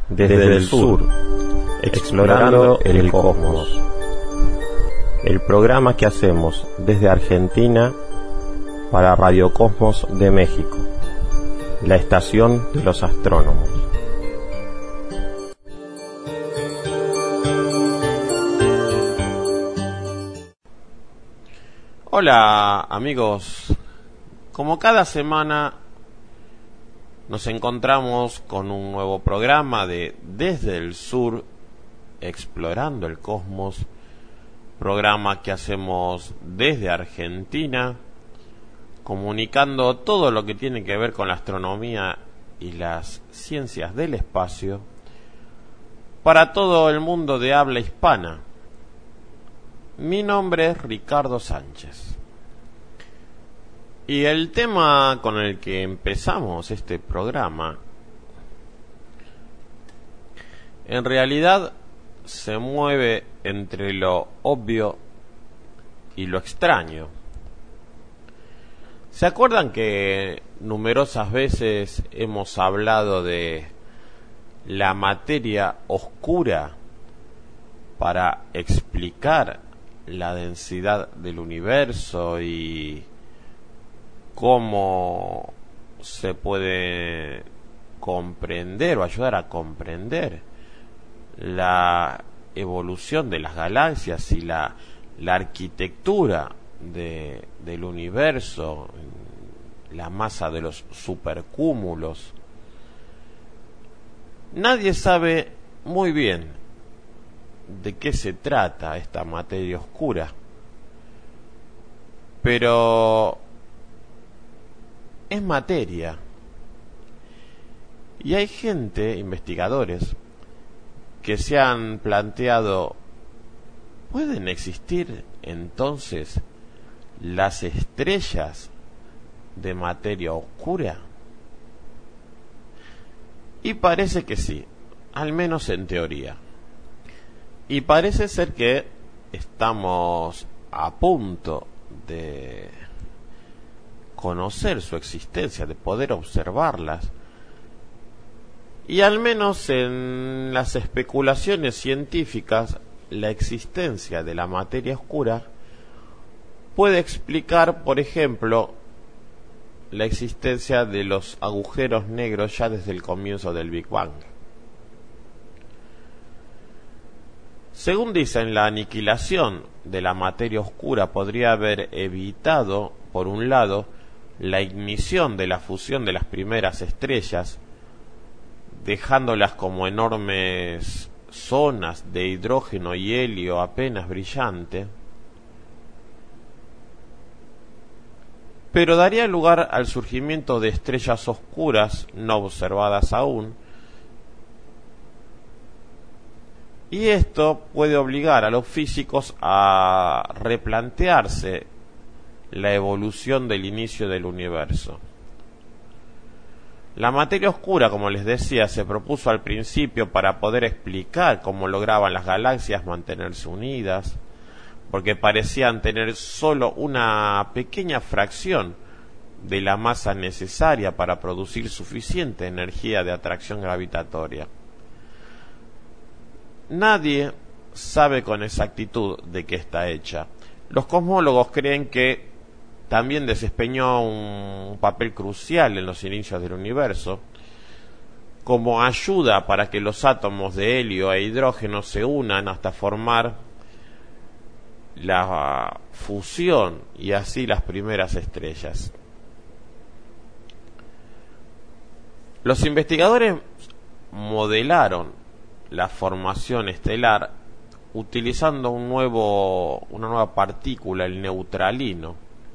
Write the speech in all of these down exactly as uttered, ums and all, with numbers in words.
desde el sur, explorando el cosmos. El programa que hacemos desde Argentina para Radio Cosmos de México, la estación de los astrónomos. Hola amigos, como cada semana nos encontramos con un nuevo programa de Desde el Sur, explorando el cosmos, programa que hacemos desde Argentina, comunicando todo lo que tiene que ver con la astronomía y las ciencias del espacio para todo el mundo de habla hispana. Mi nombre es Ricardo Sánchez. Y el tema con el que empezamos este programa en realidad se mueve entre lo obvio y lo extraño. ¿Se acuerdan que numerosas veces hemos hablado de la materia oscura para explicar la densidad del universo y cómo se puede comprender o ayudar a comprender la evolución de las galaxias y la, la arquitectura de, del universo, la masa de los supercúmulos? Nadie sabe muy bien de qué se trata esta materia oscura, pero es materia, y hay gente, investigadores, que se han planteado: ¿pueden existir entonces las estrellas de materia oscura? Y parece que sí, al menos en teoría. Y parece ser que estamos a punto de conocer su existencia, de poder observarlas. Y al menos en las especulaciones científicas, la existencia de la materia oscura puede explicar, por ejemplo, la existencia de los agujeros negros ya desde el comienzo del Big Bang. Según dicen, la aniquilación de la materia oscura podría haber evitado, por un lado, la ignición de la fusión de las primeras estrellas, dejándolas como enormes zonas de hidrógeno y helio apenas brillante, pero daría lugar al surgimiento de estrellas oscuras no observadas aún, y esto puede obligar a los físicos a replantearse la evolución del inicio del universo. La materia oscura, como les decía, se propuso al principio para poder explicar cómo lograban las galaxias mantenerse unidas, porque parecían tener solo una pequeña fracción de la masa necesaria para producir suficiente energía de atracción gravitatoria. Nadie sabe con exactitud de qué está hecha. Los cosmólogos creen que también desempeñó un papel crucial en los inicios del universo, como ayuda para que los átomos de helio e hidrógeno se unan hasta formar la fusión y así las primeras estrellas. Los investigadores modelaron la formación estelar utilizando un nuevo, una nueva partícula, el neutralino,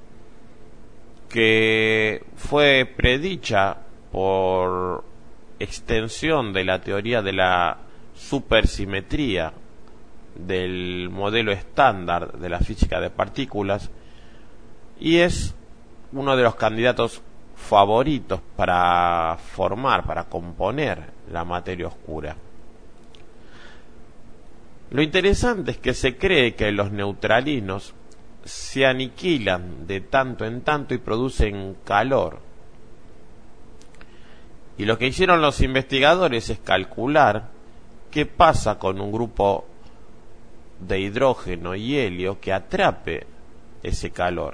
que fue predicha por extensión de la teoría de la supersimetría del modelo estándar de la física de partículas, y es uno de los candidatos favoritos para formar, para componer la materia oscura. Lo interesante es que se cree que los neutralinos se aniquilan de tanto en tanto y producen calor. Y lo que hicieron los investigadores es calcular qué pasa con un grupo de hidrógeno y helio que atrape ese calor.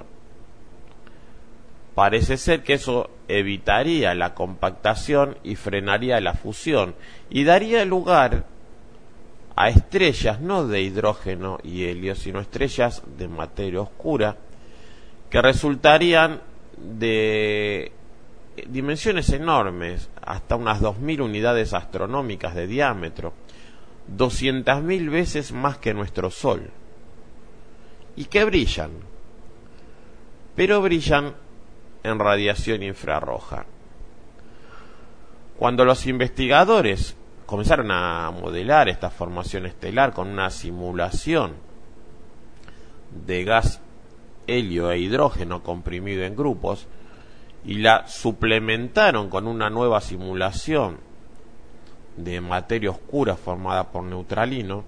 Parece ser que eso evitaría la compactación y frenaría la fusión y daría lugar a estrellas no de hidrógeno y helio, sino estrellas de materia oscura que resultarían de dimensiones enormes, hasta unas dos mil unidades astronómicas de diámetro, doscientas mil veces más que nuestro Sol, y que brillan, pero brillan en radiación infrarroja. Cuando los investigadores comenzaron a modelar esta formación estelar con una simulación de gas helio e hidrógeno comprimido en grupos y la suplementaron con una nueva simulación de materia oscura formada por neutralino,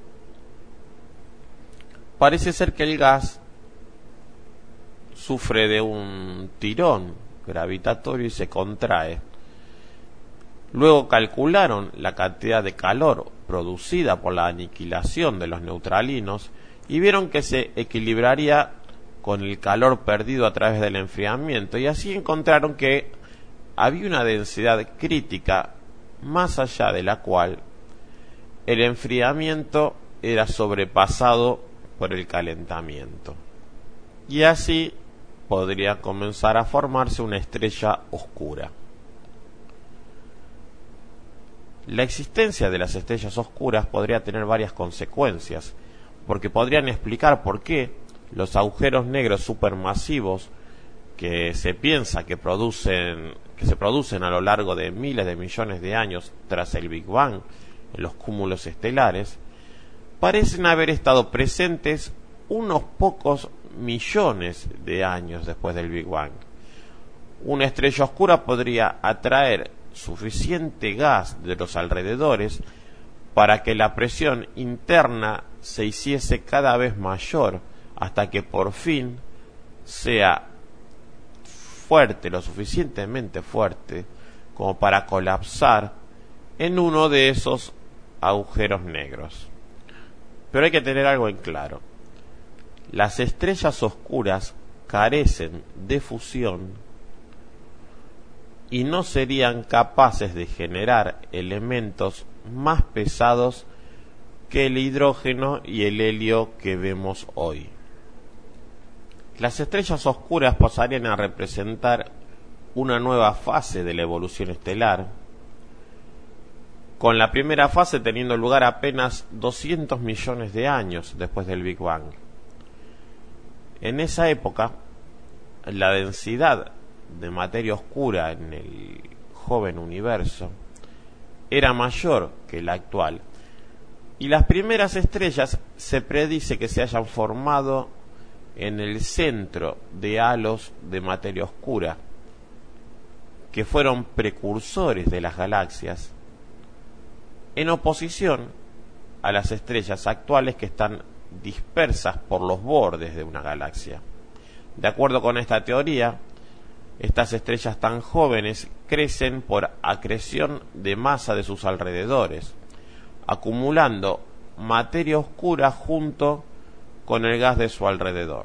parece ser que el gas sufre de un tirón gravitatorio y se contrae. Luego calcularon la cantidad de calor producida por la aniquilación de los neutralinos y vieron que se equilibraría con el calor perdido a través del enfriamiento, y así encontraron que había una densidad crítica más allá de la cual el enfriamiento era sobrepasado por el calentamiento, y así podría comenzar a formarse una estrella oscura. La existencia de las estrellas oscuras podría tener varias consecuencias, porque podrían explicar por qué los agujeros negros supermasivos que se piensa que producen que se producen a lo largo de miles de millones de años tras el Big Bang en los cúmulos estelares parecen haber estado presentes unos pocos millones de años después del Big Bang. Una estrella oscura podría atraer suficiente gas de los alrededores para que la presión interna se hiciese cada vez mayor hasta que por fin sea fuerte, lo suficientemente fuerte como para colapsar en uno de esos agujeros negros. Pero hay que tener algo en claro: las estrellas oscuras carecen de fusión y no serían capaces de generar elementos más pesados que el hidrógeno y el helio que vemos hoy. Las estrellas oscuras pasarían a representar una nueva fase de la evolución estelar, con la primera fase teniendo lugar apenas doscientos millones de años después del Big Bang. En esa época, la densidad de materia oscura en el joven universo era mayor que la actual, y las primeras estrellas se predice que se hayan formado en el centro de halos de materia oscura, que fueron precursores de las galaxias, en oposición a las estrellas actuales que están dispersas por los bordes de una galaxia. De acuerdo con esta teoría, estas estrellas tan jóvenes crecen por acreción de masa de sus alrededores, acumulando materia oscura junto con el gas de su alrededor.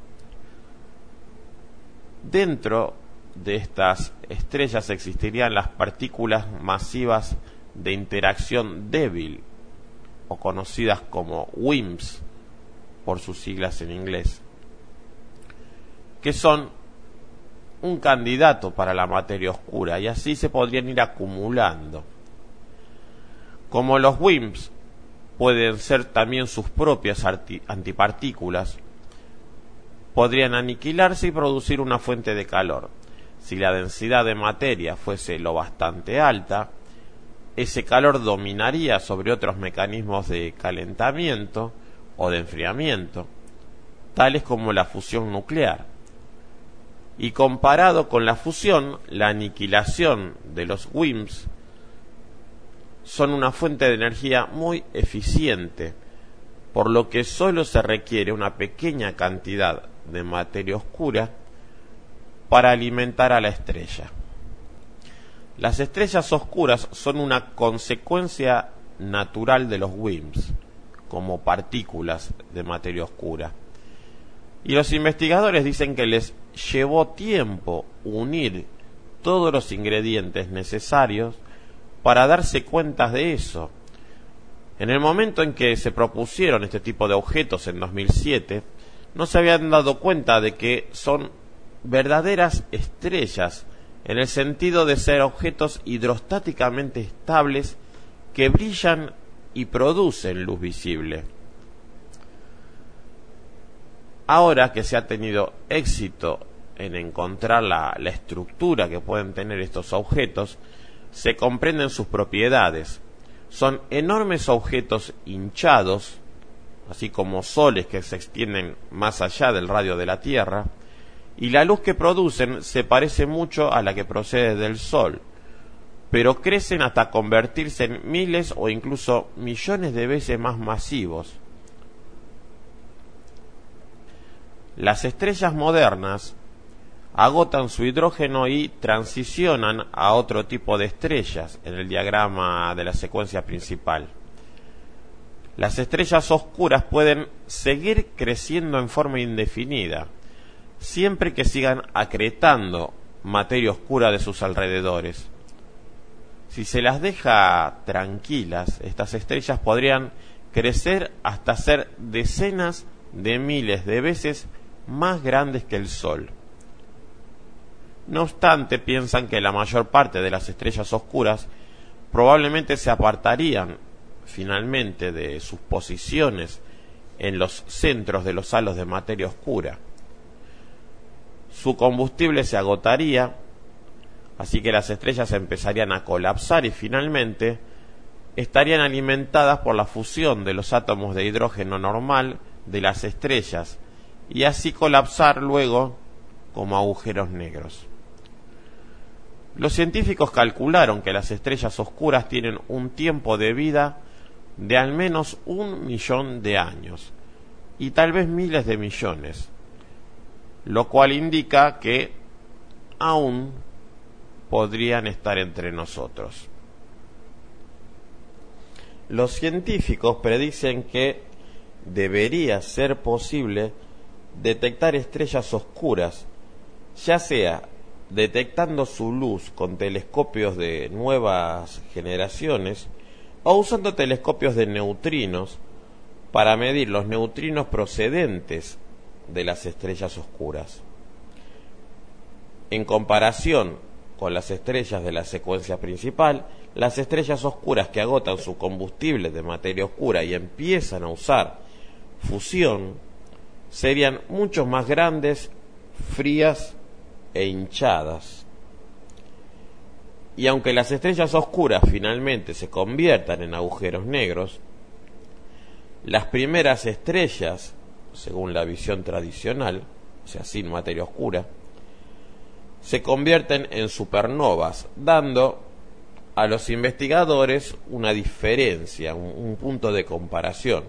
Dentro de estas estrellas existirían las partículas masivas de interacción débil, o conocidas como WIMPs por sus siglas en inglés, que son un candidato para la materia oscura, y así se podrían ir acumulando. Como los WIMPs pueden ser también sus propias antipartículas, podrían aniquilarse y producir una fuente de calor. Si la densidad de materia fuese lo bastante alta, ese calor dominaría sobre otros mecanismos de calentamiento o de enfriamiento, tales como la fusión nuclear. Y comparado con la fusión, la aniquilación de los WIMPs son una fuente de energía muy eficiente, por lo que solo se requiere una pequeña cantidad de materia oscura para alimentar a la estrella. Las estrellas oscuras son una consecuencia natural de los W I M Ps, como partículas de materia oscura. Y los investigadores dicen que les llevó tiempo unir todos los ingredientes necesarios para darse cuenta de eso. En el momento en que se propusieron este tipo de objetos en dos mil siete, no se habían dado cuenta de que son verdaderas estrellas, en el sentido de ser objetos hidrostáticamente estables que brillan y producen luz visible. Ahora que se ha tenido éxito en encontrar la, la estructura que pueden tener estos objetos, se comprenden sus propiedades. Son enormes objetos hinchados, así como soles que se extienden más allá del radio de la Tierra, y la luz que producen se parece mucho a la que procede del Sol, pero crecen hasta convertirse en miles o incluso millones de veces más masivos. Las estrellas modernas agotan su hidrógeno y transicionan a otro tipo de estrellas en el diagrama de la secuencia principal. Las estrellas oscuras pueden seguir creciendo en forma indefinida, siempre que sigan acretando materia oscura de sus alrededores. Si se las deja tranquilas, estas estrellas podrían crecer hasta ser decenas de miles de veces más grandes que el Sol. No obstante, piensan que la mayor parte de las estrellas oscuras probablemente se apartarían finalmente de sus posiciones en los centros de los halos de materia oscura. Su combustible se agotaría, así que las estrellas empezarían a colapsar y finalmente estarían alimentadas por la fusión de los átomos de hidrógeno normal de las estrellas y así colapsar luego como agujeros negros. Los científicos calcularon que las estrellas oscuras tienen un tiempo de vida de al menos un millón de años y tal vez miles de millones, lo cual indica que aún podrían estar entre nosotros. Los científicos predicen que debería ser posible detectar estrellas oscuras, ya sea detectando su luz con telescopios de nuevas generaciones o usando telescopios de neutrinos para medir los neutrinos procedentes de las estrellas oscuras. En comparación con las estrellas de la secuencia principal, las estrellas oscuras que agotan su combustible de materia oscura y empiezan a usar fusión serían mucho más grandes, frías e hinchadas. Y aunque las estrellas oscuras finalmente se conviertan en agujeros negros, las primeras estrellas, según la visión tradicional, o sea, sin materia oscura, se convierten en supernovas, dando a los investigadores una diferencia, un, un punto de comparación.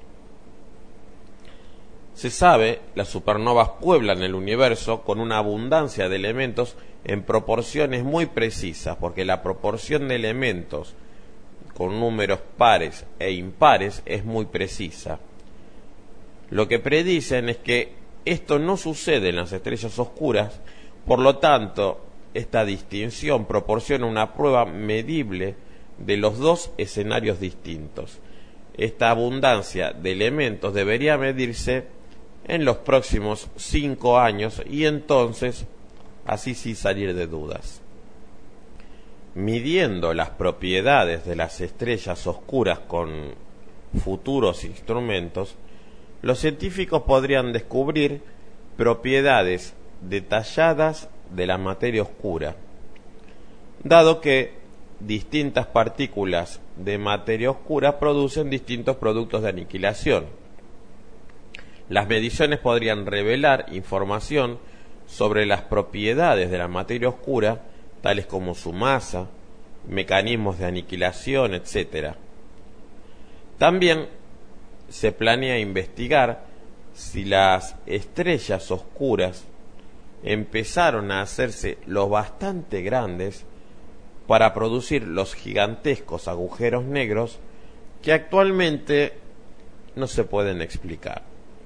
Se sabe, las supernovas pueblan el universo con una abundancia de elementos en proporciones muy precisas, porque la proporción de elementos con números pares e impares es muy precisa. Lo que predicen es que esto no sucede en las estrellas oscuras, por lo tanto, esta distinción proporciona una prueba medible de los dos escenarios distintos. Esta abundancia de elementos debería medirse en los próximos cinco años y entonces, así sí salir de dudas. Midiendo las propiedades de las estrellas oscuras con futuros instrumentos, los científicos podrían descubrir propiedades detalladas de la materia oscura, dado que distintas partículas de materia oscura producen distintos productos de aniquilación. Las mediciones podrían revelar información sobre las propiedades de la materia oscura, tales como su masa, mecanismos de aniquilación, etcétera. También se planea investigar si las estrellas oscuras empezaron a hacerse lo bastante grandes para producir los gigantescos agujeros negros que actualmente no se pueden explicar.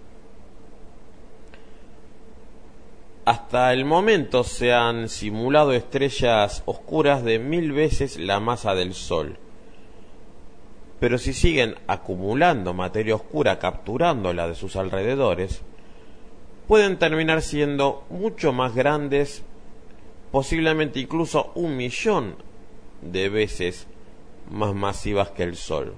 Hasta el momento se han simulado estrellas oscuras de mil veces la masa del Sol. Pero si siguen acumulando materia oscura capturándola de sus alrededores, pueden terminar siendo mucho más grandes, posiblemente incluso un millón de veces más masivas que el Sol.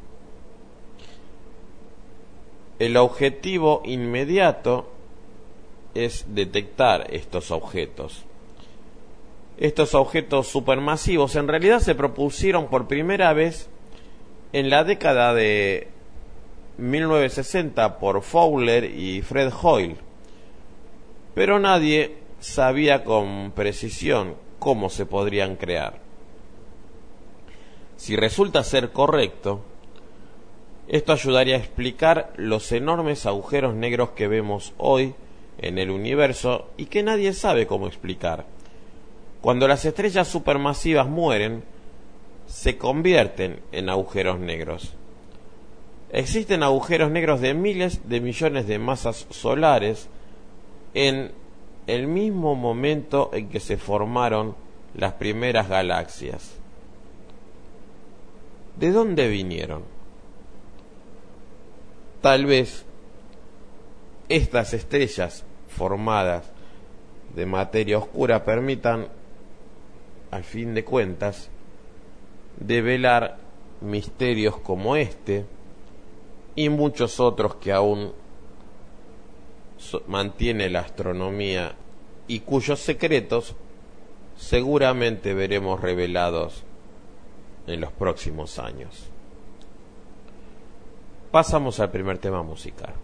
El objetivo inmediato es detectar estos objetos. Estos objetos supermasivos en realidad se propusieron por primera vez en la década de mil novecientos sesenta por Fowler y Fred Hoyle, pero nadie sabía con precisión cómo se podrían crear. Si resulta ser correcto, esto ayudaría a explicar los enormes agujeros negros que vemos hoy en el universo y que nadie sabe cómo explicar. Cuando las estrellas supermasivas mueren, se convierten en agujeros negros. Existen agujeros negros de miles de millones de masas solares en el mismo momento en que se formaron las primeras galaxias. ¿De dónde vinieron? Tal vez estas estrellas formadas de materia oscura permitan, al fin de cuentas, develar misterios como este y muchos otros que aún so- mantiene la astronomía y cuyos secretos seguramente veremos revelados en los próximos años. Pasamos al primer tema musical.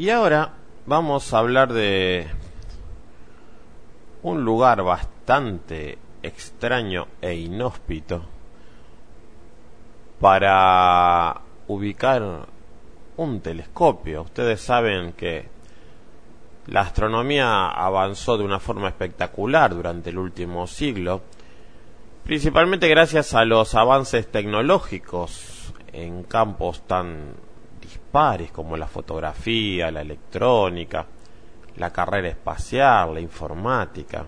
Y ahora vamos a hablar de un lugar bastante extraño e inhóspito para ubicar un telescopio. Ustedes saben que la astronomía avanzó de una forma espectacular durante el último siglo, principalmente gracias a los avances tecnológicos en campos tan dispares como la fotografía, la electrónica, la carrera espacial, la informática.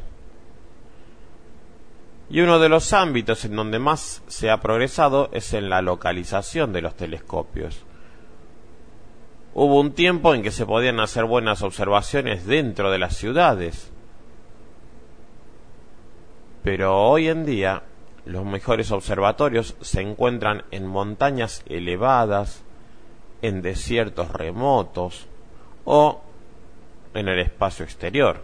Y uno de los ámbitos en donde más se ha progresado es en la localización de los telescopios. Hubo un tiempo en que se podían hacer buenas observaciones dentro de las ciudades, pero hoy en día los mejores observatorios se encuentran en montañas elevadas, en desiertos remotos o en el espacio exterior.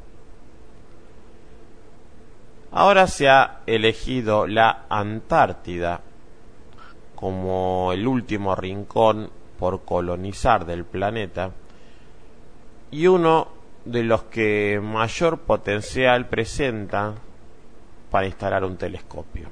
Ahora se ha elegido la Antártida como el último rincón por colonizar del planeta y uno de los que mayor potencial presenta para instalar un telescopio.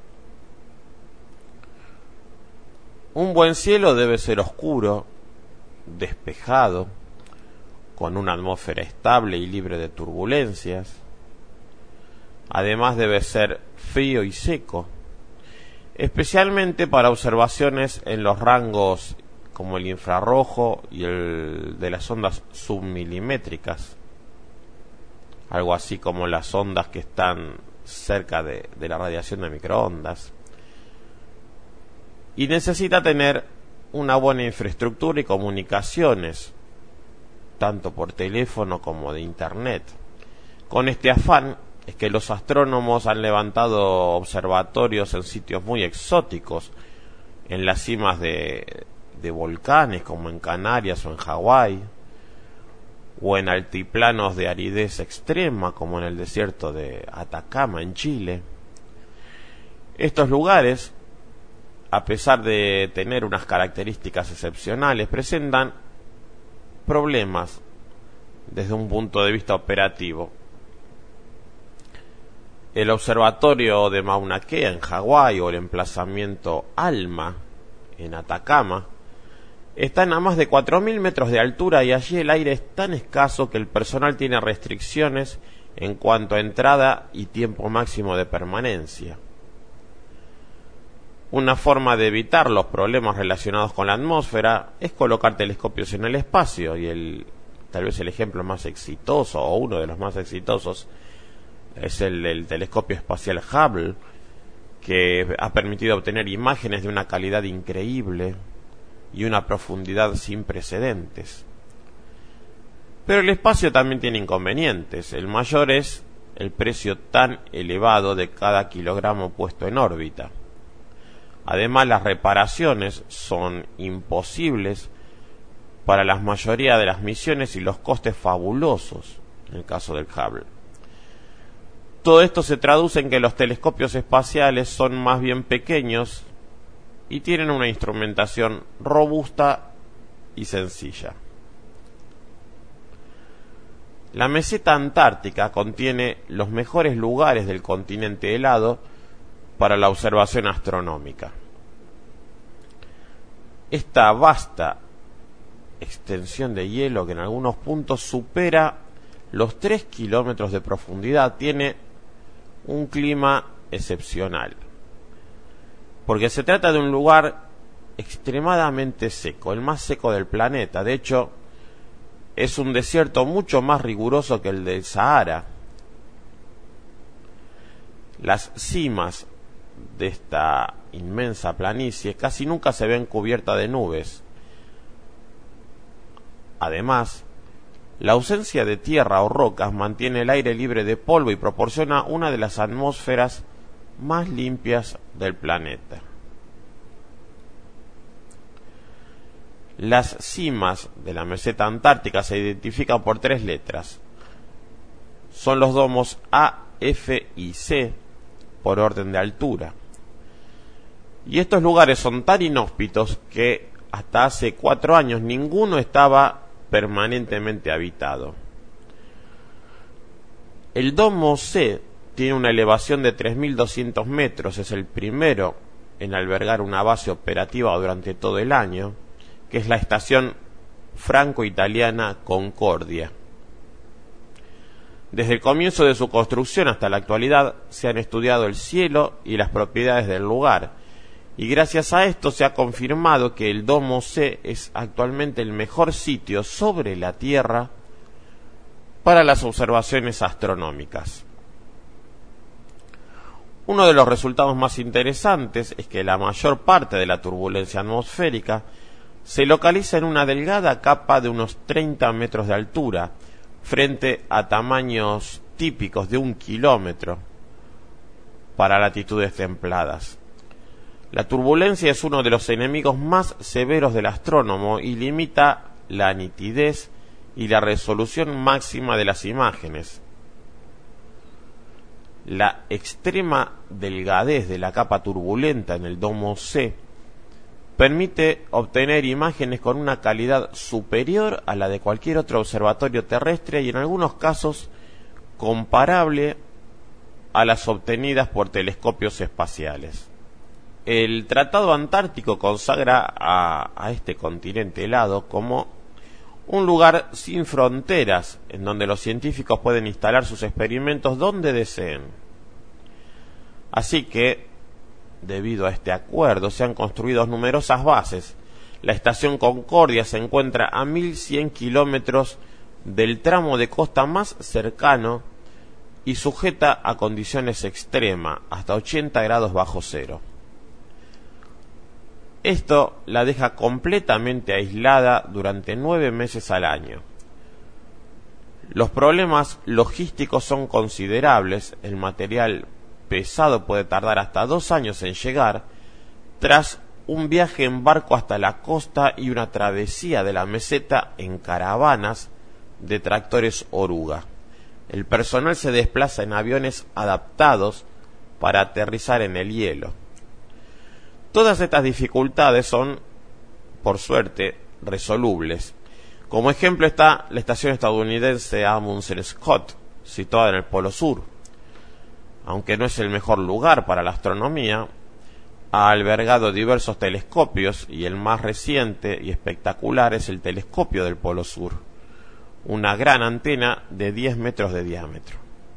Un buen cielo debe ser oscuro, despejado, con una atmósfera estable y libre de turbulencias. Además debe ser frío y seco, especialmente para observaciones en los rangos como el infrarrojo y el de las ondas submilimétricas, algo así como las ondas que están cerca de, de la radiación de microondas. Y necesita tener una buena infraestructura y comunicaciones, tanto por teléfono como de internet. Con este afán es que los astrónomos han levantado observatorios en sitios muy exóticos, en las cimas de, de volcanes como en Canarias o en Hawái, o en altiplanos de aridez extrema como en el desierto de Atacama en Chile. Estos lugares, a pesar de tener unas características excepcionales, presentan problemas desde un punto de vista operativo. El observatorio de Mauna Kea en Hawái o el emplazamiento ALMA en Atacama están a más de cuatro mil metros de altura y allí el aire es tan escaso que el personal tiene restricciones en cuanto a entrada y tiempo máximo de permanencia. Una forma de evitar los problemas relacionados con la atmósfera es colocar telescopios en el espacio, y el tal vez el ejemplo más exitoso o uno de los más exitosos es el del telescopio espacial Hubble, que ha permitido obtener imágenes de una calidad increíble y una profundidad sin precedentes. Pero el espacio también tiene inconvenientes. El mayor es el precio tan elevado de cada kilogramo puesto en órbita. Además, las reparaciones son imposibles para la mayoría de las misiones y los costes fabulosos en el caso del Hubble. Todo esto se traduce en que los telescopios espaciales son más bien pequeños y tienen una instrumentación robusta y sencilla. La meseta antártica contiene los mejores lugares del continente helado para la observación astronómica. Esta vasta extensión de hielo, que en algunos puntos supera los tres kilómetros de profundidad, tiene un clima excepcional, porque se trata de un lugar extremadamente seco, el más seco del planeta. De hecho, es un desierto mucho más riguroso que el del Sahara. Las cimas de esta inmensa planicie casi nunca se ven cubiertas de nubes. Además, la ausencia de tierra o rocas mantiene el aire libre de polvo y proporciona una de las atmósferas más limpias del planeta. Las cimas de la meseta antártica se identifican por tres letras. Son los domos A, F y C por orden de altura. Y estos lugares son tan inhóspitos que hasta hace cuatro años ninguno estaba permanentemente habitado. El domo C tiene una elevación de tres mil doscientos metros, es el primero en albergar una base operativa durante todo el año, que es la estación franco-italiana Concordia. Desde el comienzo de su construcción hasta la actualidad se han estudiado el cielo y las propiedades del lugar, y gracias a esto se ha confirmado que el domo C es actualmente el mejor sitio sobre la Tierra para las observaciones astronómicas. Uno de los resultados más interesantes es que la mayor parte de la turbulencia atmosférica se localiza en una delgada capa de unos treinta metros de altura, frente a tamaños típicos de un kilómetro para latitudes templadas. La turbulencia es uno de los enemigos más severos del astrónomo y limita la nitidez y la resolución máxima de las imágenes. La extrema delgadez de la capa turbulenta en el domo C permite obtener imágenes con una calidad superior a la de cualquier otro observatorio terrestre y en algunos casos comparable a las obtenidas por telescopios espaciales. El Tratado Antártico consagra a, a este continente helado como un lugar sin fronteras, en donde los científicos pueden instalar sus experimentos donde deseen. Así que, debido a este acuerdo, se han construido numerosas bases. La estación Concordia se encuentra a mil cien kilómetros del tramo de costa más cercano y sujeta a condiciones extremas, hasta ochenta grados bajo cero. Esto la deja completamente aislada durante nueve meses al año. Los problemas logísticos son considerables. El material pesado puede tardar hasta dos años en llegar, tras un viaje en barco hasta la costa y una travesía de la meseta en caravanas de tractores oruga. El personal se desplaza en aviones adaptados para aterrizar en el hielo. Todas estas dificultades son, por suerte, resolubles. Como ejemplo está la estación estadounidense Amundsen Scott, situada en el Polo Sur. Aunque no es el mejor lugar para la astronomía, ha albergado diversos telescopios y el más reciente y espectacular es el telescopio del Polo Sur, una gran antena de diez metros de diámetro.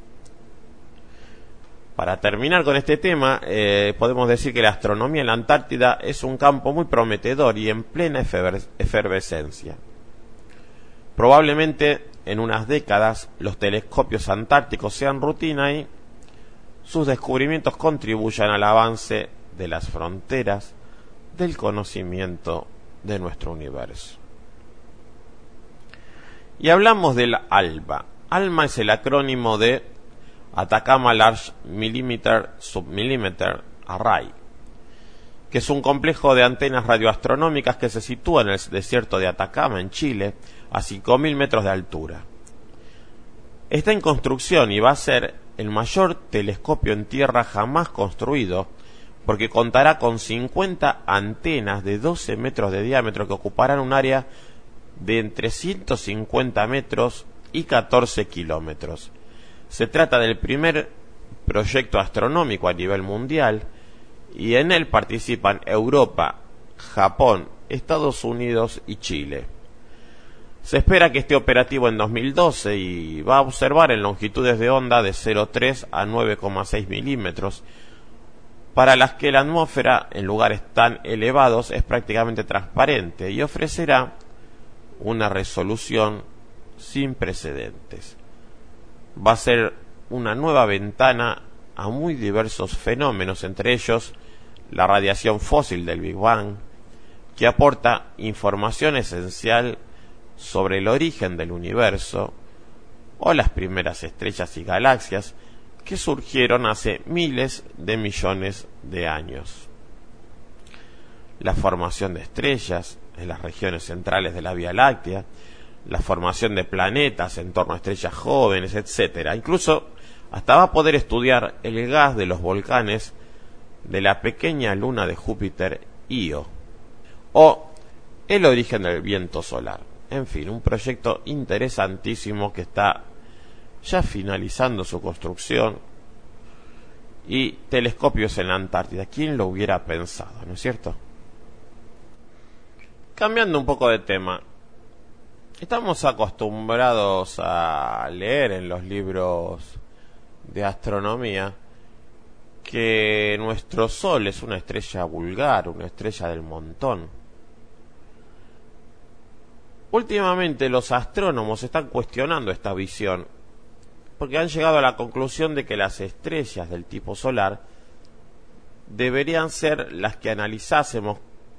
Para terminar con este tema, eh, podemos decir que la astronomía en la Antártida es un campo muy prometedor y en plena efervescencia. Probablemente en unas décadas los telescopios antárticos sean rutina y sus descubrimientos contribuyan al avance de las fronteras del conocimiento de nuestro universo. Y hablamos del ALMA. ALMA es el acrónimo de Atacama Large Millimeter Submillimeter Array, que es un complejo de antenas radioastronómicas que se sitúa en el desierto de Atacama, en Chile, a cinco mil metros de altura. Está en construcción y va a ser el mayor telescopio en tierra jamás construido, porque contará con cincuenta antenas de doce metros de diámetro que ocuparán un área de entre ciento cincuenta metros y catorce kilómetros. Se trata del primer proyecto astronómico a nivel mundial y en él participan Europa, Japón, Estados Unidos y Chile. Se espera que esté operativo en dos mil doce y va a observar en longitudes de onda de cero coma tres a nueve coma seis milímetros, para las que la atmósfera en lugares tan elevados es prácticamente transparente y ofrecerá una resolución sin precedentes. Va a ser una nueva ventana a muy diversos fenómenos, entre ellos la radiación fósil del Big Bang, que aporta información esencial sobre el origen del universo, o las primeras estrellas y galaxias que surgieron hace miles de millones de años. La formación de estrellas en las regiones centrales de la Vía Láctea, la formación de planetas en torno a estrellas jóvenes, etcétera. Incluso hasta va a poder estudiar el gas de los volcanes de la pequeña luna de Júpiter, Io, o el origen del viento solar. En fin, un proyecto interesantísimo que está ya finalizando su construcción, y telescopios en la Antártida. ¿Quién lo hubiera pensado, no es cierto? Cambiando un poco de tema, estamos acostumbrados a leer en los libros de astronomía que nuestro Sol es una estrella vulgar, una estrella del montón. Últimamente los astrónomos están cuestionando esta visión, porque han llegado a la conclusión de que las estrellas del tipo solar deberían ser las que analizásemos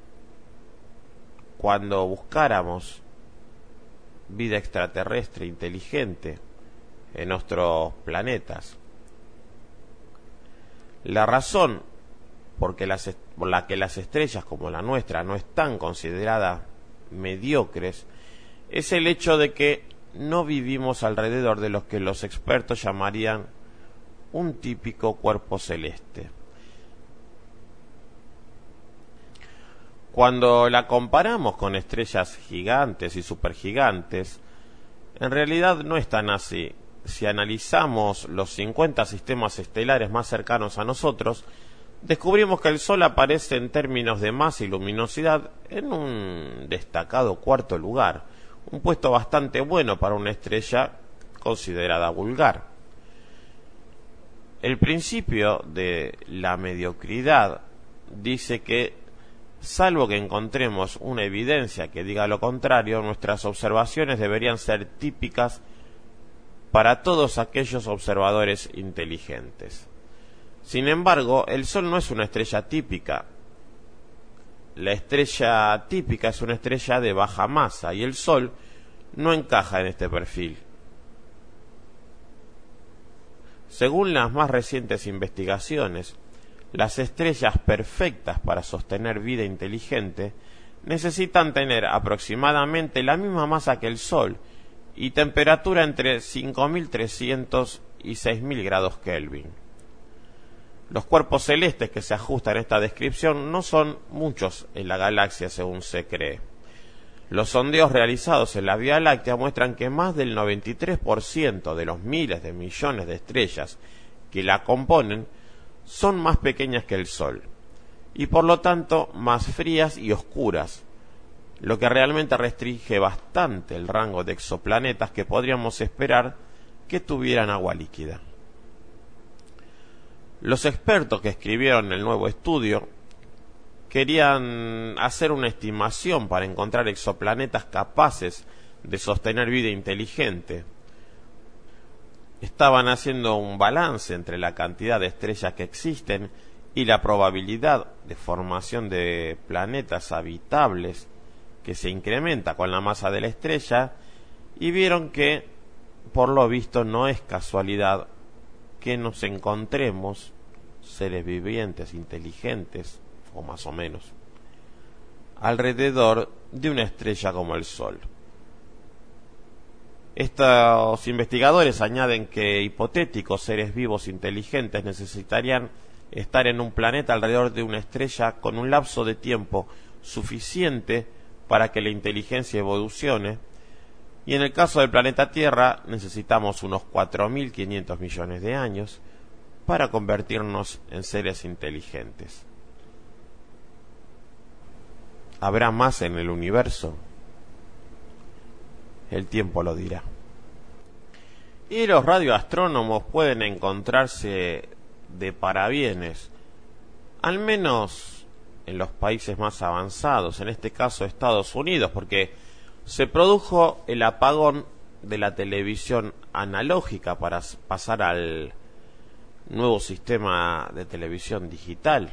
cuando buscáramos vida extraterrestre inteligente en nuestros planetas. La razón por, que las, por la que las estrellas como la nuestra no están consideradas mediocres es el hecho de que no vivimos alrededor de lo que los expertos llamarían un típico cuerpo celeste. Cuando la comparamos con estrellas gigantes y supergigantes, en realidad no es tan así. Si analizamos los cincuenta sistemas estelares más cercanos a nosotros, descubrimos que el Sol aparece en términos de masa y luminosidad en un destacado cuarto lugar, un puesto bastante bueno para una estrella considerada vulgar. El principio de la mediocridad dice que, salvo que encontremos una evidencia que diga lo contrario, nuestras observaciones deberían ser típicas para todos aquellos observadores inteligentes. Sin embargo, el Sol no es una estrella típica. La estrella típica es una estrella de baja masa y el Sol no encaja en este perfil. Según las más recientes investigaciones, las estrellas perfectas para sostener vida inteligente necesitan tener aproximadamente la misma masa que el Sol y temperatura entre cinco mil trescientos y seis mil grados Kelvin. Los cuerpos celestes que se ajustan a esta descripción no son muchos en la galaxia según se cree. Los sondeos realizados en la Vía Láctea muestran que más del noventa y tres por ciento de los miles de millones de estrellas que la componen son más pequeñas que el Sol, y por lo tanto más frías y oscuras, lo que realmente restringe bastante el rango de exoplanetas que podríamos esperar que tuvieran agua líquida. Los expertos que escribieron el nuevo estudio querían hacer una estimación para encontrar exoplanetas capaces de sostener vida inteligente. Estaban haciendo un balance entre la cantidad de estrellas que existen y la probabilidad de formación de planetas habitables que se incrementa con la masa de la estrella, y vieron que, por lo visto, no es casualidad que nos encontremos seres vivientes inteligentes, o más o menos, alrededor de una estrella como el Sol. Estos investigadores añaden que hipotéticos seres vivos inteligentes necesitarían estar en un planeta alrededor de una estrella con un lapso de tiempo suficiente para que la inteligencia evolucione, y en el caso del planeta Tierra necesitamos unos cuatro mil quinientos millones de años para convertirnos en seres inteligentes. ¿Habrá más en el universo? El tiempo lo dirá. Y los radioastrónomos pueden encontrarse de parabienes, al menos en los países más avanzados, en este caso Estados Unidos, porque se produjo el apagón de la televisión analógica para pasar al nuevo sistema de televisión digital.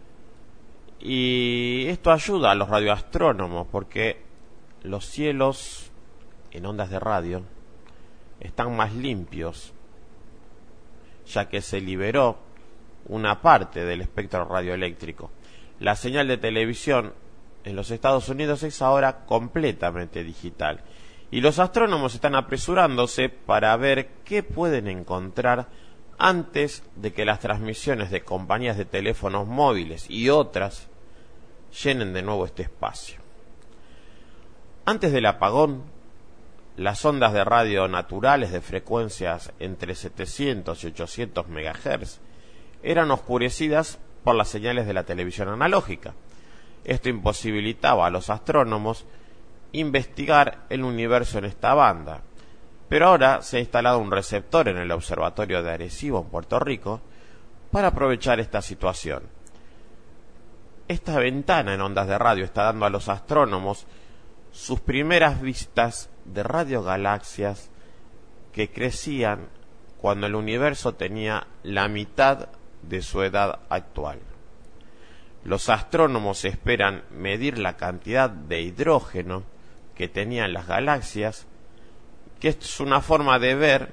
Y esto ayuda a los radioastrónomos porque los cielos en ondas de radio están más limpios, ya que se liberó una parte del espectro radioeléctrico. La señal de televisión en los Estados Unidos es ahora completamente digital, y los astrónomos están apresurándose para ver qué pueden encontrar antes de que las transmisiones de compañías de teléfonos móviles y otras llenen de nuevo este espacio. Antes del apagón, las ondas de radio naturales de frecuencias entre setecientos y ochocientos megahercios eran oscurecidas por las señales de la televisión analógica. Esto imposibilitaba a los astrónomos investigar el universo en esta banda. Pero ahora se ha instalado un receptor en el observatorio de Arecibo, en Puerto Rico, para aprovechar esta situación. Esta ventana en ondas de radio está dando a los astrónomos sus primeras vistas de radiogalaxias que crecían cuando el universo tenía la mitad de su edad actual. Los astrónomos esperan medir la cantidad de hidrógeno que tenían las galaxias, que es una forma de ver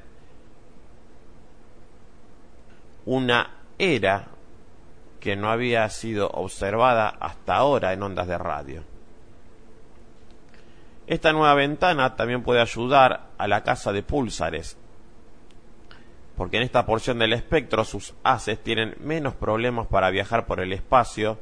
una era que no había sido observada hasta ahora en ondas de radio. Esta nueva ventana también puede ayudar a la caza de púlsares, porque en esta porción del espectro sus haces tienen menos problemas para viajar por el espacio,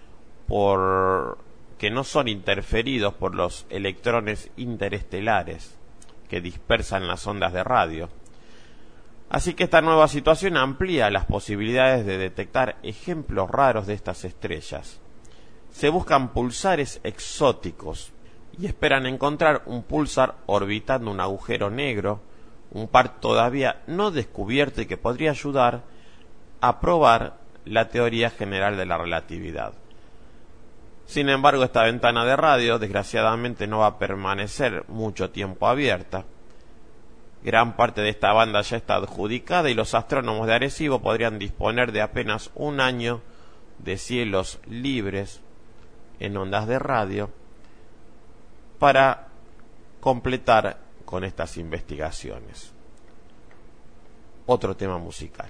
porque no son interferidos por los electrones interestelares que dispersan las ondas de radio. Así que esta nueva situación amplía las posibilidades de detectar ejemplos raros de estas estrellas. Se buscan pulsares exóticos y esperan encontrar un púlsar orbitando un agujero negro, un par todavía no descubierto y que podría ayudar a probar la teoría general de la relatividad. Sin embargo, esta ventana de radio desgraciadamente no va a permanecer mucho tiempo abierta. Gran parte de esta banda ya está adjudicada y los astrónomos de Arecibo podrían disponer de apenas un año de cielos libres en ondas de radio para completar con estas investigaciones. Otro tema musical.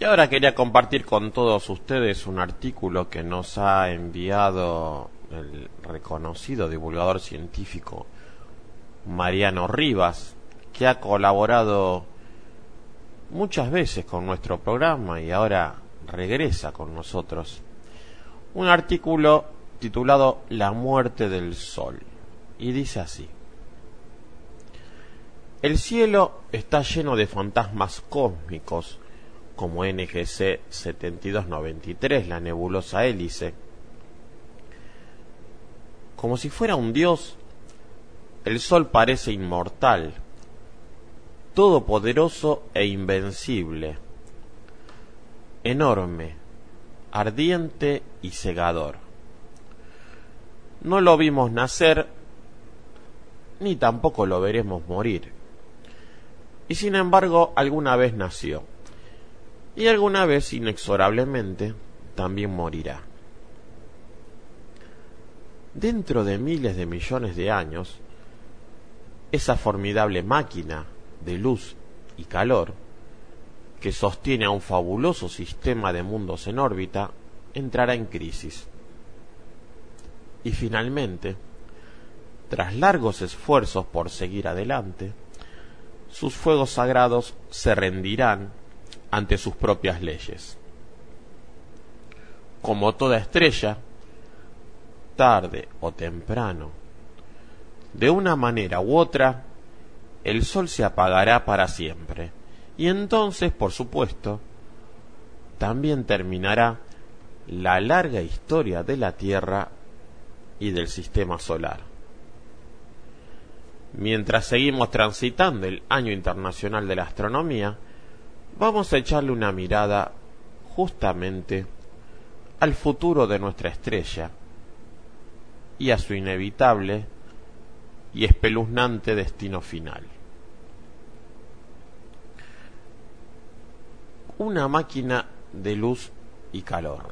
Y ahora quería compartir con todos ustedes un artículo que nos ha enviado el reconocido divulgador científico Mariano Rivas, que ha colaborado muchas veces con nuestro programa y ahora regresa con nosotros. Un artículo titulado La muerte del Sol, y dice así: el cielo está lleno de fantasmas cósmicos como N G C setenta y dos noventa y tres, la nebulosa Hélice. Como si fuera un dios, el Sol parece inmortal, todopoderoso e invencible, enorme, ardiente y cegador. No lo vimos nacer, ni tampoco lo veremos morir. Y sin embargo, alguna vez nació, y alguna vez, inexorablemente, también morirá. Dentro de miles de millones de años, esa formidable máquina de luz y calor, que sostiene a un fabuloso sistema de mundos en órbita, entrará en crisis. Y finalmente, tras largos esfuerzos por seguir adelante, sus fuegos sagrados se rendirán ante sus propias leyes. Como toda estrella, tarde o temprano, de una manera u otra, el Sol se apagará para siempre, y entonces, por supuesto, también terminará la larga historia de la Tierra y del Sistema Solar. Mientras seguimos transitando el Año Internacional de la Astronomía, vamos a echarle una mirada justamente al futuro de nuestra estrella y a su inevitable y espeluznante destino final. Una máquina de luz y calor.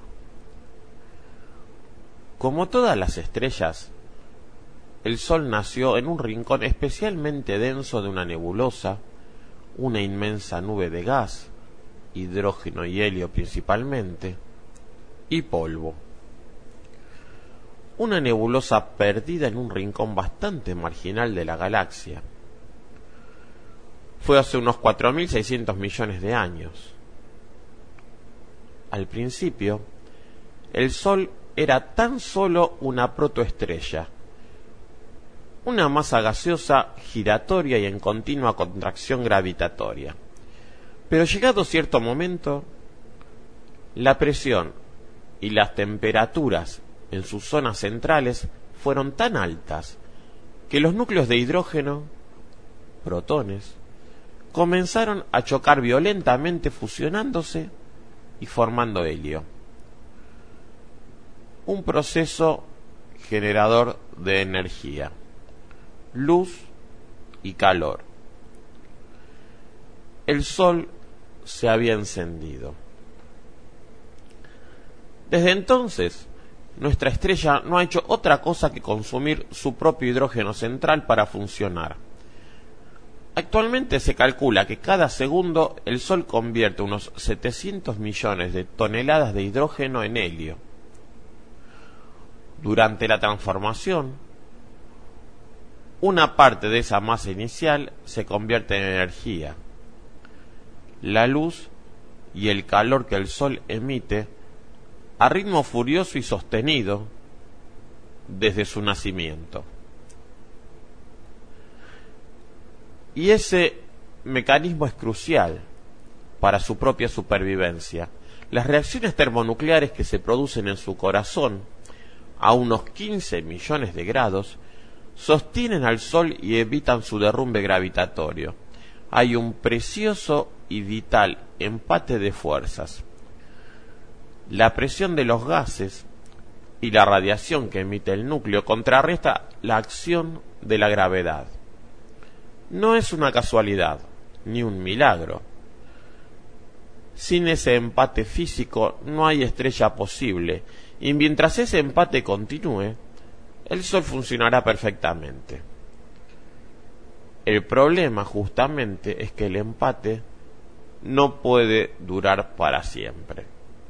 Como todas las estrellas, el Sol nació en un rincón especialmente denso de una nebulosa, una inmensa nube de gas, hidrógeno y helio principalmente, y polvo. Una nebulosa perdida en un rincón bastante marginal de la galaxia. Fue hace unos cuatro mil seiscientos millones de años. Al principio, el Sol era tan solo una protoestrella, una masa gaseosa giratoria y en continua contracción gravitatoria. Pero llegado cierto momento, la presión y las temperaturas en sus zonas centrales fueron tan altas que los núcleos de hidrógeno, protones, comenzaron a chocar violentamente, fusionándose y formando helio. Un proceso generador de energía, luz y calor. El Sol se había encendido. Desde entonces, nuestra estrella no ha hecho otra cosa que consumir su propio hidrógeno central para funcionar. Actualmente se calcula que cada segundo el Sol convierte unos setecientos millones de toneladas de hidrógeno en helio. Durante la transformación, una parte de esa masa inicial se convierte en energía. La luz y el calor que el Sol emite a ritmo furioso y sostenido desde su nacimiento. Y ese mecanismo es crucial para su propia supervivencia. Las reacciones termonucleares que se producen en su corazón a unos quince millones de grados sostienen al Sol y evitan su derrumbe gravitatorio. Hay un precioso y vital empate de fuerzas. La presión de los gases y la radiación que emite el núcleo contrarresta la acción de la gravedad. No es una casualidad, ni un milagro. Sin ese empate físico no hay estrella posible, y mientras ese empate continúe, el Sol funcionará perfectamente. El problema justamente es que el empate no puede durar para siempre.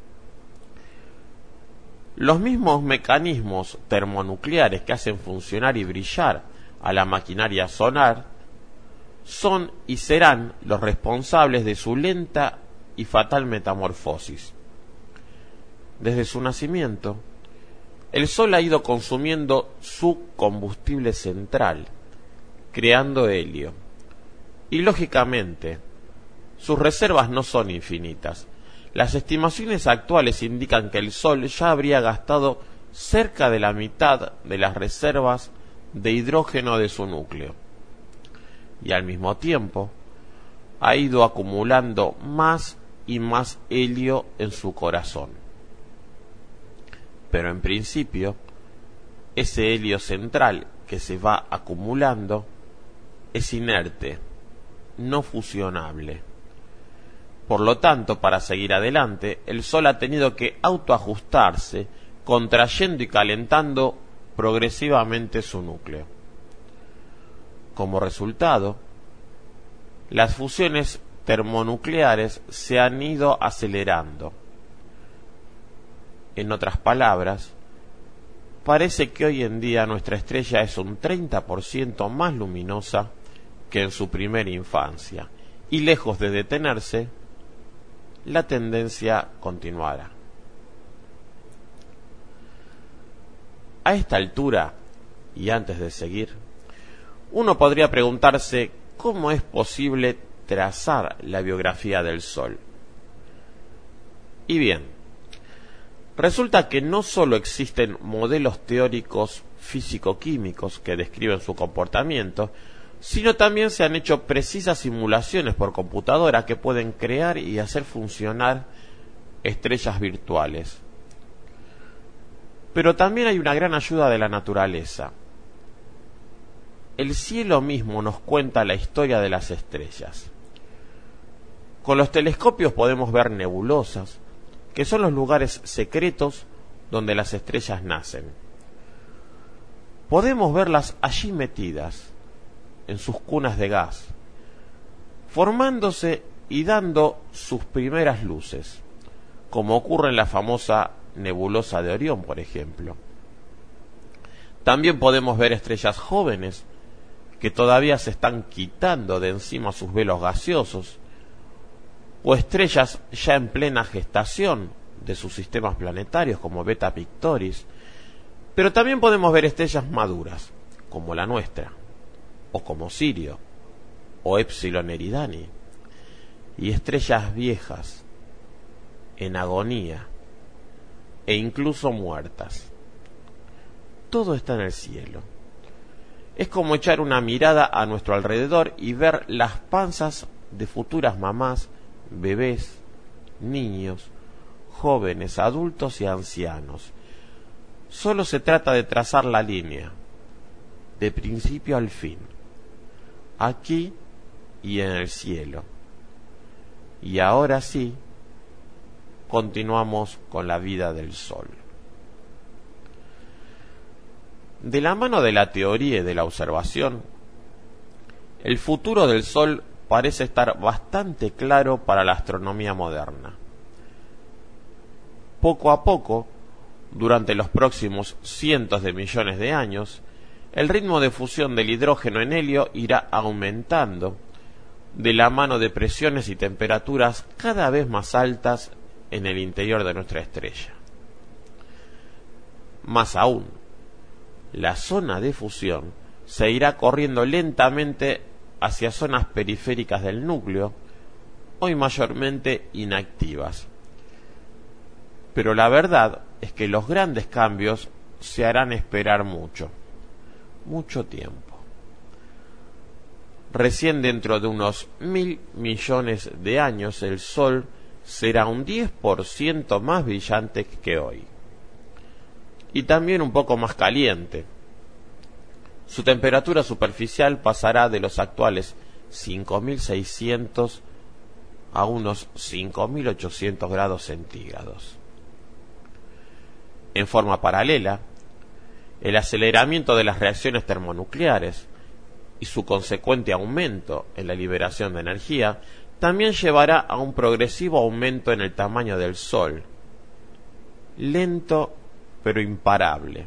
Los mismos mecanismos termonucleares que hacen funcionar y brillar a la maquinaria solar son y serán los responsables de su lenta y fatal metamorfosis. Desde su nacimiento, el Sol ha ido consumiendo su combustible central, creando helio. Y lógicamente, sus reservas no son infinitas. Las estimaciones actuales indican que el Sol ya habría gastado cerca de la mitad de las reservas de hidrógeno de su núcleo. Y al mismo tiempo, ha ido acumulando más y más helio en su corazón. Pero en principio, ese helio central que se va acumulando es inerte, no fusionable. Por lo tanto, para seguir adelante, el Sol ha tenido que autoajustarse, contrayendo y calentando progresivamente su núcleo. Como resultado, las fusiones termonucleares se han ido acelerando. En otras palabras, parece que hoy en día nuestra estrella es un treinta por ciento más luminosa que en su primera infancia, y lejos de detenerse, la tendencia continuará. A esta altura, y antes de seguir, uno podría preguntarse cómo es posible trazar la biografía del Sol. Y bien, resulta que no solo existen modelos teóricos físico-químicos que describen su comportamiento, sino también se han hecho precisas simulaciones por computadora que pueden crear y hacer funcionar estrellas virtuales. Pero también hay una gran ayuda de la naturaleza. El cielo mismo nos cuenta la historia de las estrellas. Con los telescopios podemos ver nebulosas, que son los lugares secretos donde las estrellas nacen. Podemos verlas allí metidas, en sus cunas de gas, formándose y dando sus primeras luces, como ocurre en la famosa nebulosa de Orión, por ejemplo. También podemos ver estrellas jóvenes que todavía se están quitando de encima sus velos gaseosos, o estrellas ya en plena gestación de sus sistemas planetarios, como Beta Pictoris, pero también podemos ver estrellas maduras, como la nuestra, o como Sirio, o Epsilon Eridani, y estrellas viejas, en agonía, e incluso muertas. Todo está en el cielo. Es como echar una mirada a nuestro alrededor y ver las panzas de futuras mamás, bebés, niños, jóvenes, adultos y ancianos. Solo se trata de trazar la línea, de principio al fin, aquí y en el cielo. Y ahora sí, continuamos con la vida del Sol. De la mano de la teoría y de la observación, el futuro del Sol parece estar bastante claro para la astronomía moderna. Poco a poco, durante los próximos cientos de millones de años, el ritmo de fusión del hidrógeno en helio irá aumentando de la mano de presiones y temperaturas cada vez más altas en el interior de nuestra estrella. Más aún, la zona de fusión se irá corriendo lentamente hacia zonas periféricas del núcleo, hoy mayormente inactivas. Pero la verdad es que los grandes cambios se harán esperar mucho, mucho tiempo. Recién dentro de unos mil millones de años el Sol será un diez por ciento más brillante que hoy. Y también un poco más caliente. Su temperatura superficial pasará de los actuales cinco mil seiscientos a unos cinco mil ochocientos grados centígrados. En forma paralela, el aceleramiento de las reacciones termonucleares y su consecuente aumento en la liberación de energía también llevará a un progresivo aumento en el tamaño del Sol, lento pero imparable.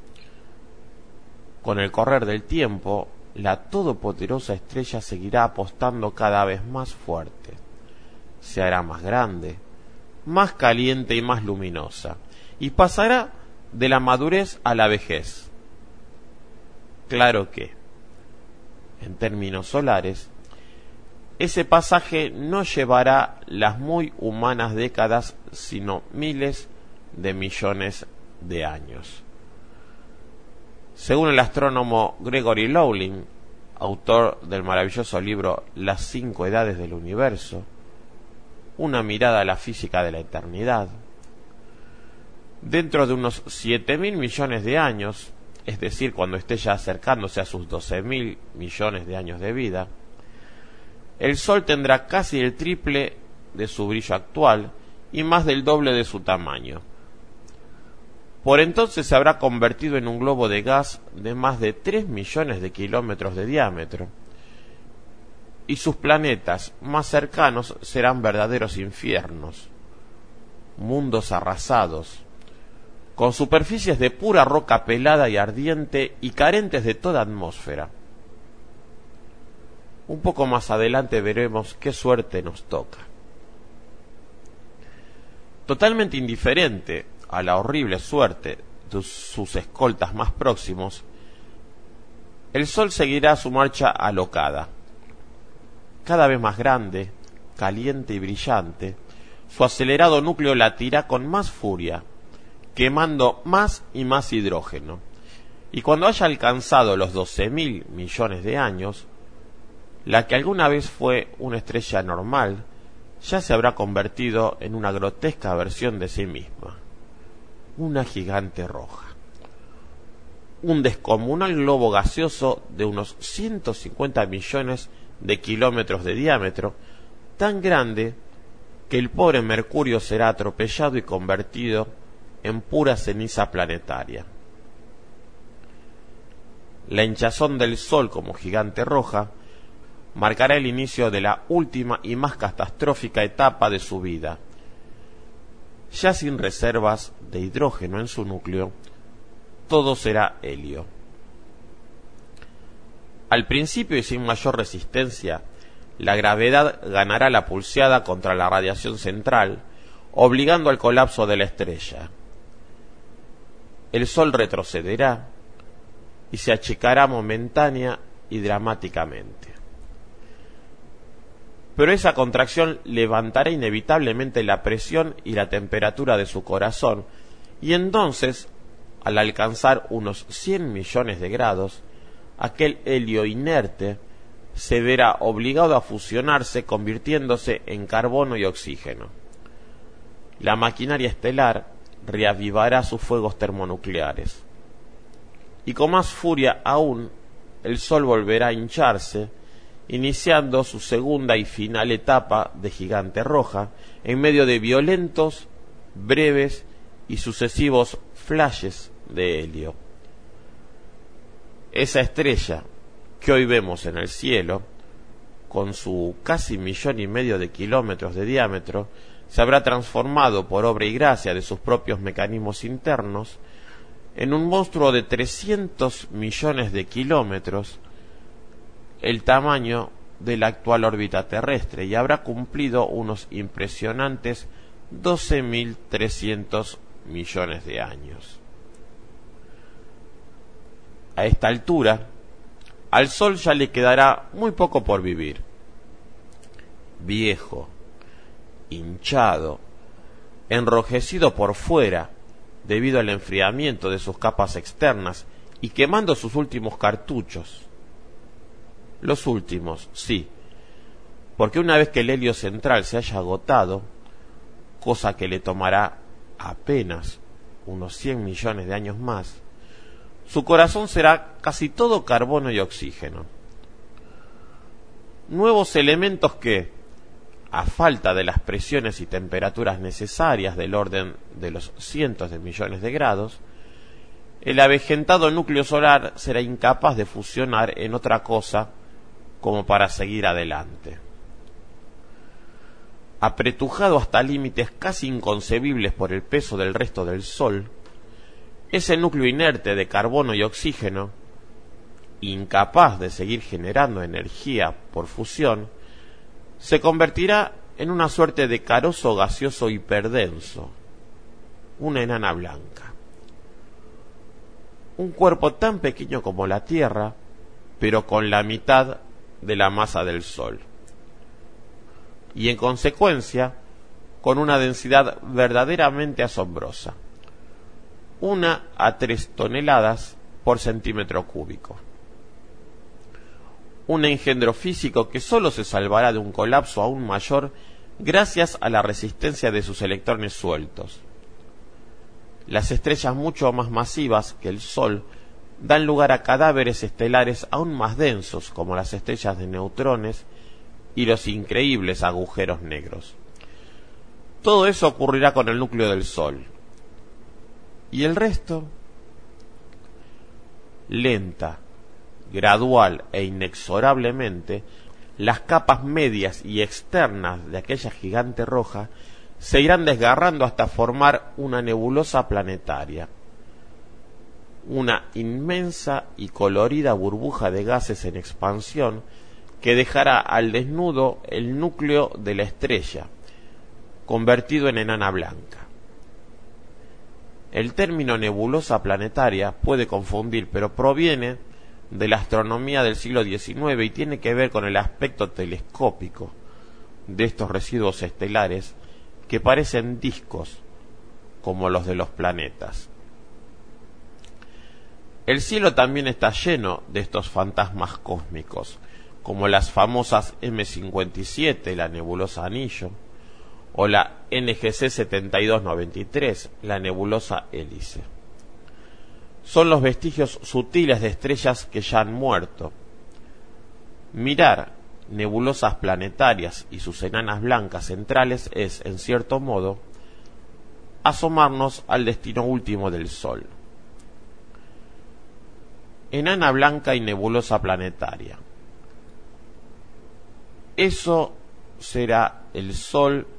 Con el correr del tiempo, la todopoderosa estrella seguirá apostando cada vez más fuerte. Se hará más grande, más caliente y más luminosa, y pasará de la madurez a la vejez. Claro que, en términos solares, ese pasaje no llevará las muy humanas décadas, sino miles de millones de años. Según el astrónomo Gregory Lowling, autor del maravilloso libro Las cinco edades del universo, una mirada a la física de la eternidad, dentro de unos siete mil millones de años, es decir, cuando esté ya acercándose a sus doce mil millones de años de vida, el Sol tendrá casi el triple de su brillo actual y más del doble de su tamaño. Por entonces se habrá convertido en un globo de gas de más de tres millones de kilómetros de diámetro, y sus planetas más cercanos serán verdaderos infiernos, mundos arrasados, con superficies de pura roca pelada y ardiente y carentes de toda atmósfera. Un poco más adelante veremos qué suerte nos toca. Totalmente indiferente a la horrible suerte de sus escoltas más próximos, el Sol seguirá su marcha alocada. Cada vez más grande, caliente y brillante, su acelerado núcleo latirá con más furia, quemando más y más hidrógeno, y cuando haya alcanzado los doce mil millones de años, la que alguna vez fue una estrella normal ya se habrá convertido en una grotesca versión de sí misma, una gigante roja, un descomunal globo gaseoso de unos ciento cincuenta millones de kilómetros de diámetro, tan grande que el pobre Mercurio será atropellado y convertido en pura ceniza planetaria. La hinchazón del Sol como gigante roja marcará el inicio de la última y más catastrófica etapa de su vida. Ya sin reservas de hidrógeno en su núcleo, todo será helio. Al principio y sin mayor resistencia, la gravedad ganará la pulseada contra la radiación central, obligando al colapso de la estrella. El Sol retrocederá y se achicará momentánea y dramáticamente. Pero esa contracción levantará inevitablemente la presión y la temperatura de su corazón, y entonces, al alcanzar unos cien millones de grados, aquel helio inerte se verá obligado a fusionarse, convirtiéndose en carbono y oxígeno. La maquinaria estelar reavivará sus fuegos termonucleares, y con más furia aún, el Sol volverá a hincharse, iniciando su segunda y final etapa de gigante roja, en medio de violentos, breves y sucesivos flashes de helio. Esa estrella que hoy vemos en el cielo, con su casi millón y medio de kilómetros de diámetro, se habrá transformado por obra y gracia de sus propios mecanismos internos en un monstruo de trescientos millones de kilómetros, el tamaño de la actual órbita terrestre, y habrá cumplido unos impresionantes doce mil trescientos millones de años. A esta altura, al Sol ya le quedará muy poco por vivir. Viejo, hinchado, enrojecido por fuera debido al enfriamiento de sus capas externas y quemando sus últimos cartuchos. Los últimos, sí, porque una vez que el helio central se haya agotado, cosa que le tomará apenas unos cien millones de años más, su corazón será casi todo carbono y oxígeno. Nuevos elementos que, a falta de las presiones y temperaturas necesarias del orden de los cientos de millones de grados, el avejentado núcleo solar será incapaz de fusionar en otra cosa como para seguir adelante. apretujado hasta límites casi inconcebibles por el peso del resto del Sol, ese núcleo inerte de carbono y oxígeno, incapaz de seguir generando energía por fusión, se convertirá en una suerte de carozo gaseoso hiperdenso, una enana blanca. Un cuerpo tan pequeño como la Tierra, pero con la mitad de la masa del Sol. Y en consecuencia, con una densidad verdaderamente asombrosa. Una a tres toneladas por centímetro cúbico. Un engendro físico que sólo se salvará de un colapso aún mayor gracias a la resistencia de sus electrones sueltos. Las estrellas mucho más masivas que el Sol dan lugar a cadáveres estelares aún más densos, como las estrellas de neutrones y los increíbles agujeros negros. Todo eso ocurrirá con el núcleo del Sol. ¿Y el resto? Lenta, gradual e inexorablemente, las capas medias y externas de aquella gigante roja se irán desgarrando hasta formar una nebulosa planetaria, una inmensa y colorida burbuja de gases en expansión que dejará al desnudo el núcleo de la estrella, convertido en enana blanca. El término nebulosa planetaria puede confundir, pero proviene de la astronomía del siglo diecinueve y tiene que ver con el aspecto telescópico de estos residuos estelares que parecen discos como los de los planetas. El cielo también está lleno de estos fantasmas cósmicos, como las famosas eme cincuenta y siete, la nebulosa Anillo, o la ene ge ce setenta y dos noventa y tres, la nebulosa Hélice. Son los vestigios sutiles de estrellas que ya han muerto. Mirar nebulosas planetarias y sus enanas blancas centrales es, en cierto modo, asomarnos al destino último del Sol. Enana blanca y nebulosa planetaria. Eso será el Sol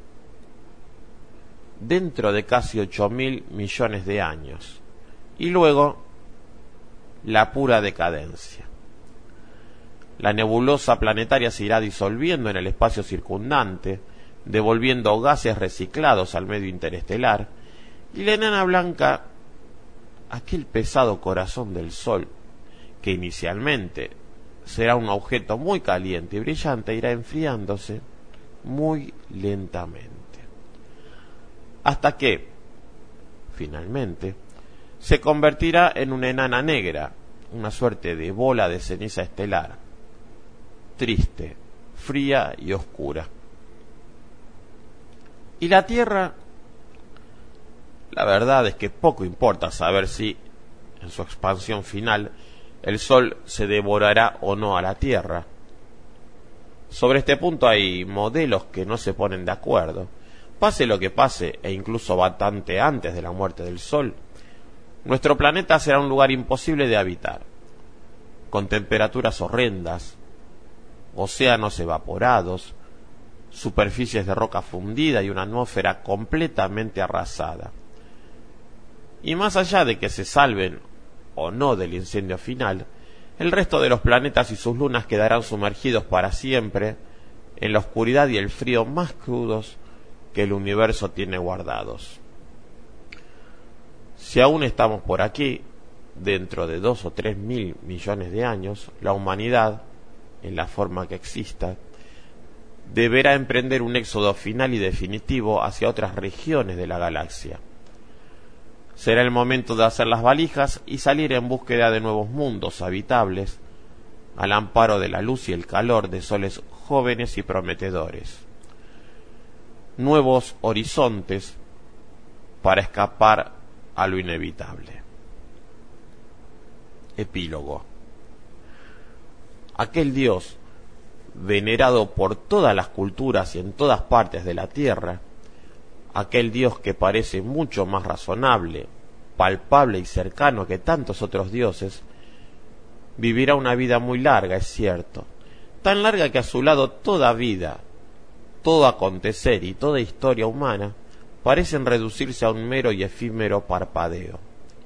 dentro de casi ocho mil millones de años. Y luego, la pura decadencia. La nebulosa planetaria se irá disolviendo en el espacio circundante, devolviendo gases reciclados al medio interestelar, y la enana blanca, aquel pesado corazón del Sol, que inicialmente será un objeto muy caliente y brillante, irá enfriándose muy lentamente. Hasta que, finalmente, se convertirá en una enana negra, una suerte de bola de ceniza estelar, triste, fría y oscura. Y la Tierra, la verdad es que poco importa saber si, en su expansión final, el Sol se devorará o no a la Tierra. Sobre este punto hay modelos que no se ponen de acuerdo. Pase lo que pase, e incluso bastante antes de la muerte del Sol, nuestro planeta será un lugar imposible de habitar, con temperaturas horrendas, océanos evaporados, superficies de roca fundida y una atmósfera completamente arrasada. Y más allá de que se salven o no del incendio final, el resto de los planetas y sus lunas quedarán sumergidos para siempre en la oscuridad y el frío más crudos que el universo tiene guardados. Si aún estamos por aquí, dentro de dos o tres mil millones de años, la humanidad, en la forma que exista, deberá emprender un éxodo final y definitivo hacia otras regiones de la galaxia. Será el momento de hacer las valijas y salir en búsqueda de nuevos mundos habitables, al amparo de la luz y el calor de soles jóvenes y prometedores. Nuevos horizontes para escapar a lo inevitable. Epílogo. Aquel Dios, venerado por todas las culturas y en todas partes de la tierra, aquel Dios que parece mucho más razonable, palpable y cercano que tantos otros dioses, vivirá una vida muy larga, es cierto, tan larga que a su lado toda vida, todo acontecer y toda historia humana parecen reducirse a un mero y efímero parpadeo.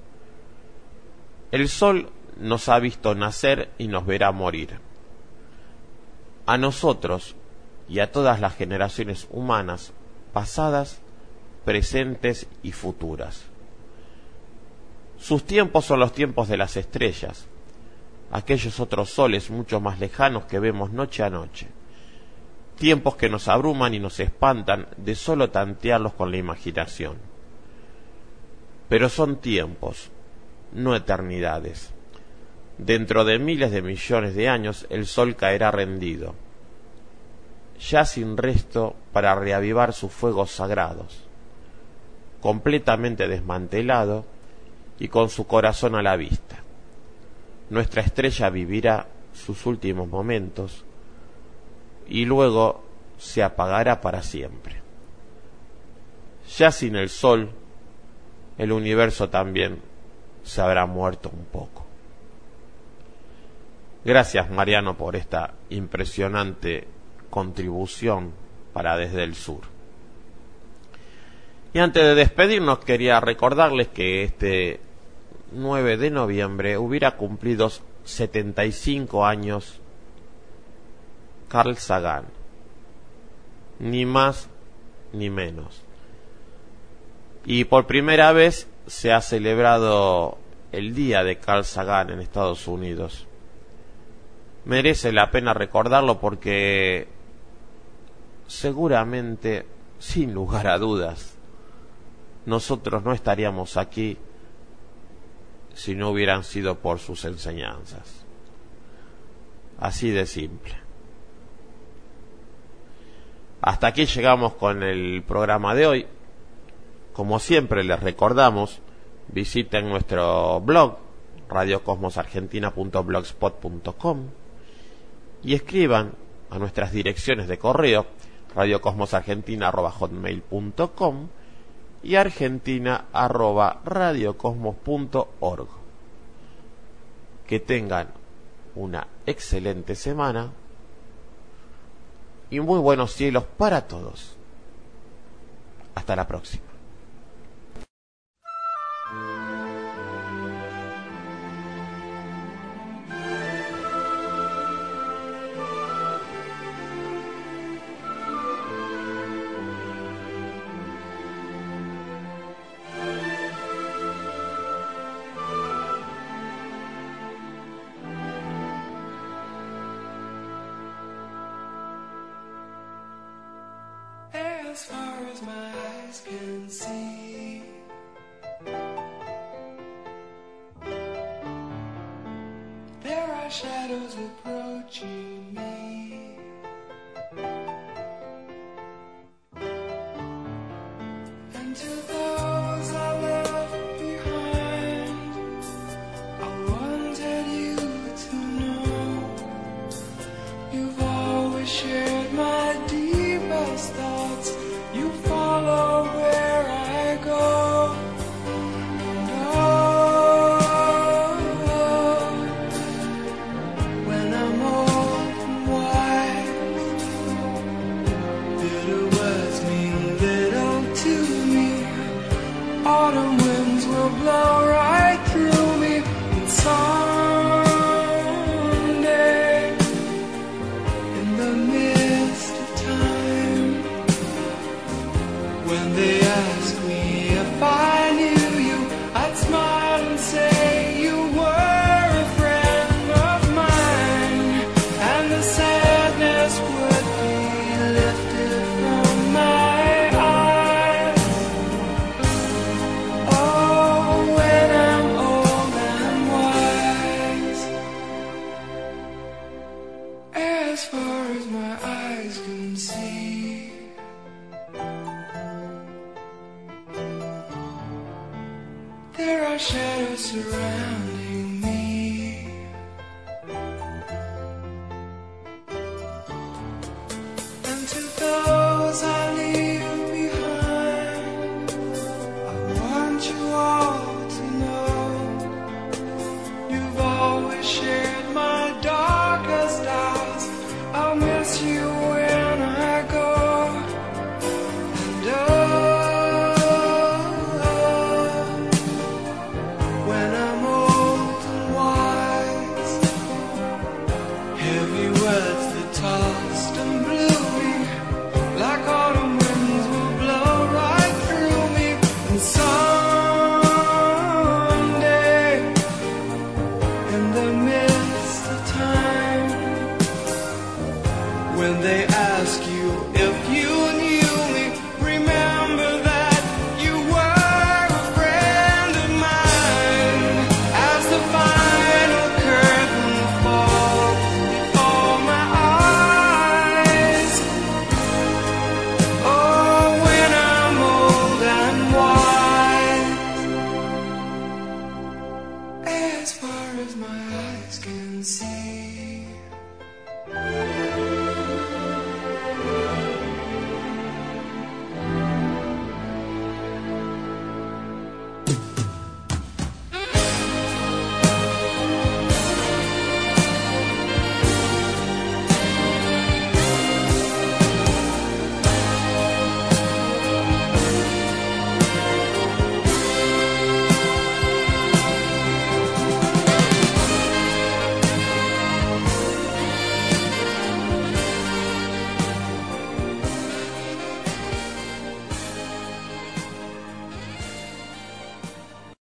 El sol nos ha visto nacer y nos verá morir. A nosotros y a todas las generaciones humanas, pasadas, presentes y futuras. Sus tiempos son los tiempos de las estrellas, aquellos otros soles mucho más lejanos que vemos noche a noche, tiempos que nos abruman y nos espantan de solo tantearlos con la imaginación. Pero son tiempos, no eternidades. Dentro de miles de millones de años el sol caerá rendido, ya sin resto para reavivar sus fuegos sagrados, completamente desmantelado y con su corazón a la vista. Nuestra estrella vivirá sus últimos momentos y luego se apagará para siempre. Ya sin el sol, el universo también se habrá muerto un poco. Gracias, Mariano, por esta impresionante contribución para Desde el Sur. Y antes de despedirnos, quería recordarles que este nueve de noviembre hubiera cumplido setenta y cinco años Carl Sagan, ni más ni menos. Y por primera vez se ha celebrado el día de Carl Sagan en Estados Unidos. Merece la pena recordarlo porque seguramente, sin lugar a dudas, nosotros no estaríamos aquí si no hubieran sido por sus enseñanzas. Así de simple. Hasta aquí llegamos con el programa de hoy. Como siempre les recordamos, visiten nuestro blog radio cosmos argentina punto blogspot punto com y escriban a nuestras direcciones de correo radio cosmos argentina arroba hotmail punto com y argentina arroba radio cosmos punto org. Que tengan una excelente semana y muy buenos cielos para todos. Hasta la próxima. As far as my eyes can see, there are shadows approaching me, and to those I left behind, I wanted you to know you've always shared my deepest thoughts. You follow where I go, and oh, when I'm old and wise, bitter words mean little to me. Autumn winds will blow right through me, and someday, in the midst of time, when they ask me if I knew you, I'd smile and say you were a friend of mine, and the sadness would be lifted from my eyes. Oh, when I'm old and wise, as far as my eyes can see, there are shadows surrounding me, and to those I leave behind, I want you all to know you've always shared my darkest hours. I'll miss you when I go. when they ask you if you knew me.